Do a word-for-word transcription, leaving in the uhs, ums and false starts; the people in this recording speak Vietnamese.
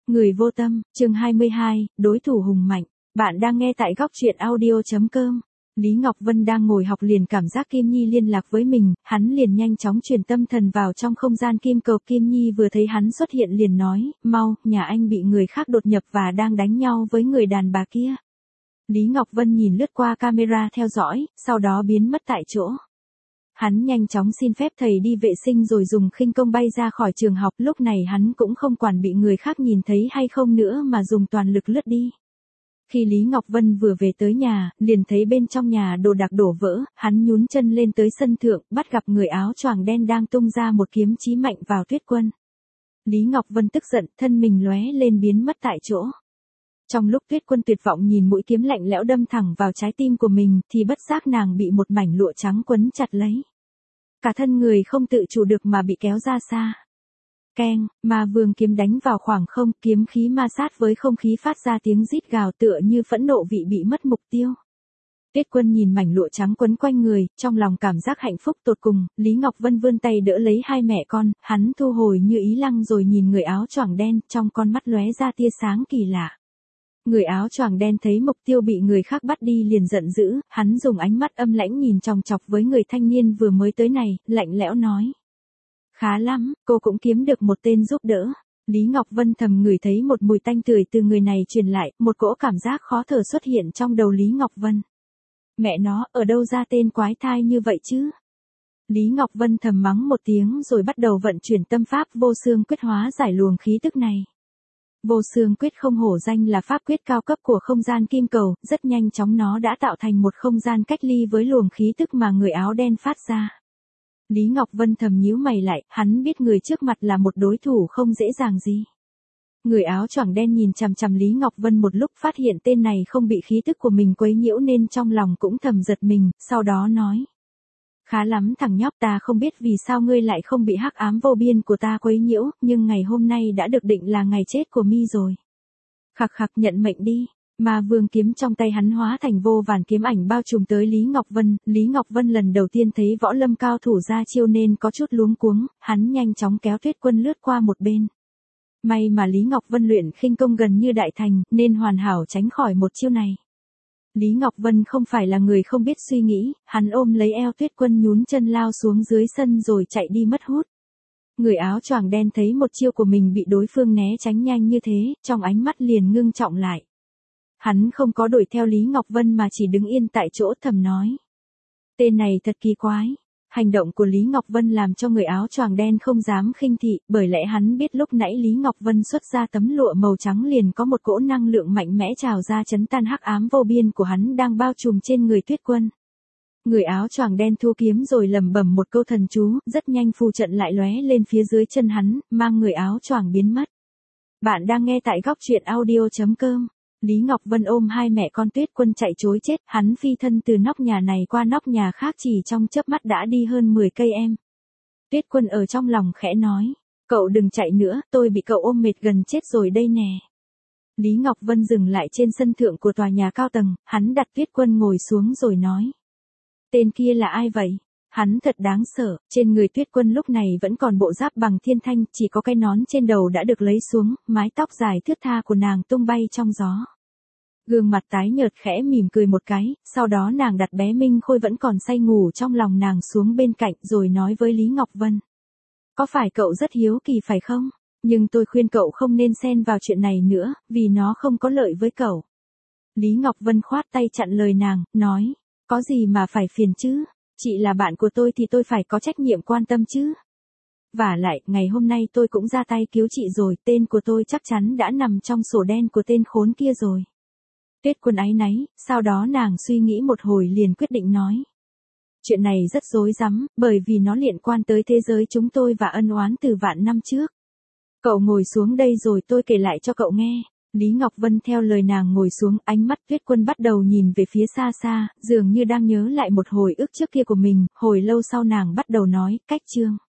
Người vô tâm, chương hai mươi hai, đối thủ hùng mạnh. Bạn đang nghe tại góc truyện audio.com. Lý Ngọc Vân đang ngồi học liền cảm giác Kim Nhi liên lạc với mình, hắn liền nhanh chóng truyền tâm thần vào trong không gian kim cầu. Kim Nhi vừa thấy hắn xuất hiện liền nói, mau, nhà anh bị người khác đột nhập và đang đánh nhau với người đàn bà kia. Lý Ngọc Vân nhìn lướt qua camera theo dõi, sau đó biến mất tại chỗ. Hắn nhanh chóng xin phép thầy đi vệ sinh rồi dùng khinh công bay ra khỏi trường học. Lúc này hắn cũng không quản bị người khác nhìn thấy hay không nữa mà dùng toàn lực lướt đi. Khi Lý Ngọc Vân vừa về tới nhà, liền thấy bên trong nhà đồ đạc đổ vỡ, hắn nhún chân lên tới sân thượng, bắt gặp người áo choàng đen đang tung ra một kiếm chí mạnh vào Tuyết Quân. Lý Ngọc Vân tức giận, thân mình lóe lên biến mất tại chỗ. Trong lúc Tuyết Quân tuyệt vọng nhìn mũi kiếm lạnh lẽo đâm thẳng vào trái tim của mình, thì bất giác nàng bị một mảnh lụa trắng quấn chặt lấy. Cả thân người không tự chủ được mà bị kéo ra xa. Keng, ma vương kiếm đánh vào khoảng không, kiếm khí ma sát với không khí phát ra tiếng rít gào tựa như phẫn nộ vị bị mất mục tiêu. Tuyết Quân nhìn mảnh lụa trắng quấn quanh người, trong lòng cảm giác hạnh phúc tột cùng. Lý Ngọc Vân vươn tay đỡ lấy hai mẹ con, hắn thu hồi như ý lăng rồi nhìn người áo choàng đen, trong con mắt lóe ra tia sáng kỳ lạ. Người áo choàng đen thấy mục tiêu bị người khác bắt đi liền giận dữ, hắn dùng ánh mắt âm lãnh nhìn chòng chọc với người thanh niên vừa mới tới này, lạnh lẽo nói. Khá lắm, cô cũng kiếm được một tên giúp đỡ. Lý Ngọc Vân thầm ngửi thấy một mùi tanh tưởi từ người này truyền lại, một cỗ cảm giác khó thở xuất hiện trong đầu Lý Ngọc Vân. Mẹ nó, ở đâu ra tên quái thai như vậy chứ? Lý Ngọc Vân thầm mắng một tiếng rồi bắt đầu vận chuyển tâm pháp vô xương quyết hóa giải luồng khí tức này. Vô xương quyết không hổ danh là pháp quyết cao cấp của không gian kim cầu, rất nhanh chóng nó đã tạo thành một không gian cách ly với luồng khí tức mà người áo đen phát ra. Lý Ngọc Vân thầm nhíu mày lại, hắn biết người trước mặt là một đối thủ không dễ dàng gì. Người áo choàng đen nhìn chằm chằm Lý Ngọc Vân một lúc, phát hiện tên này không bị khí tức của mình quấy nhiễu nên trong lòng cũng thầm giật mình, sau đó nói. Khá lắm thằng nhóc, ta không biết vì sao ngươi lại không bị hắc ám vô biên của ta quấy nhiễu, nhưng ngày hôm nay đã được định là ngày chết của mi rồi. Khặc khặc, nhận mệnh đi. Ma vương kiếm trong tay hắn hóa thành vô vàn kiếm ảnh bao trùm tới Lý Ngọc Vân. Lý Ngọc Vân lần đầu tiên thấy võ lâm cao thủ ra chiêu nên có chút luống cuống, hắn nhanh chóng kéo Tuyết Quân lướt qua một bên. May mà Lý Ngọc Vân luyện khinh công gần như đại thành, nên hoàn hảo tránh khỏi một chiêu này. Lý Ngọc Vân không phải là người không biết suy nghĩ, hắn ôm lấy eo Tuyết Quân nhún chân lao xuống dưới sân rồi chạy đi mất hút. Người áo choàng đen thấy một chiêu của mình bị đối phương né tránh nhanh như thế, trong ánh mắt liền ngưng trọng lại. Hắn không có đuổi theo Lý Ngọc Vân mà chỉ đứng yên tại chỗ thầm nói. Tên này thật kỳ quái. Hành động của Lý Ngọc Vân làm cho người áo choàng đen không dám khinh thị, bởi lẽ hắn biết lúc nãy Lý Ngọc Vân xuất ra tấm lụa màu trắng liền có một cỗ năng lượng mạnh mẽ trào ra chấn tan hắc ám vô biên của hắn đang bao trùm trên người Tuyết Quân. Người áo choàng đen thu kiếm rồi lẩm bẩm một câu thần chú, rất nhanh phù trận lại lóe lên phía dưới chân hắn, mang người áo choàng biến mất. Bạn đang nghe tại góc truyện audio.com. Lý Ngọc Vân ôm hai mẹ con Tuyết Quân chạy trối chết, hắn phi thân từ nóc nhà này qua nóc nhà khác chỉ trong chớp mắt đã đi hơn mười cây em. Tuyết Quân ở trong lòng khẽ nói, cậu đừng chạy nữa, tôi bị cậu ôm mệt gần chết rồi đây nè. Lý Ngọc Vân dừng lại trên sân thượng của tòa nhà cao tầng, hắn đặt Tuyết Quân ngồi xuống rồi nói. Tên kia là ai vậy? Hắn thật đáng sợ, trên người Tuyết Quân lúc này vẫn còn bộ giáp bằng thiên thanh, chỉ có cái nón trên đầu đã được lấy xuống, mái tóc dài thướt tha của nàng tung bay trong gió. Gương mặt tái nhợt khẽ mỉm cười một cái, sau đó nàng đặt bé Minh Khôi vẫn còn say ngủ trong lòng nàng xuống bên cạnh rồi nói với Lý Ngọc Vân. Có phải cậu rất hiếu kỳ phải không? Nhưng tôi khuyên cậu không nên xen vào chuyện này nữa, vì nó không có lợi với cậu. Lý Ngọc Vân khoát tay chặn lời nàng, nói, có gì mà phải phiền chứ? Chị là bạn của tôi thì tôi phải có trách nhiệm quan tâm chứ. Vả lại, ngày hôm nay tôi cũng ra tay cứu chị rồi, tên của tôi chắc chắn đã nằm trong sổ đen của tên khốn kia rồi. Tuyết Quân áy náy, sau đó nàng suy nghĩ một hồi liền quyết định nói. Chuyện này rất rối rắm, bởi vì nó liên quan tới thế giới chúng tôi và ân oán từ vạn năm trước. Cậu ngồi xuống đây rồi tôi kể lại cho cậu nghe. Lý Ngọc Vân theo lời nàng ngồi xuống, ánh mắt Tuyết Quân bắt đầu nhìn về phía xa xa, dường như đang nhớ lại một hồi ức trước kia của mình, hồi lâu sau nàng bắt đầu nói, cách chương.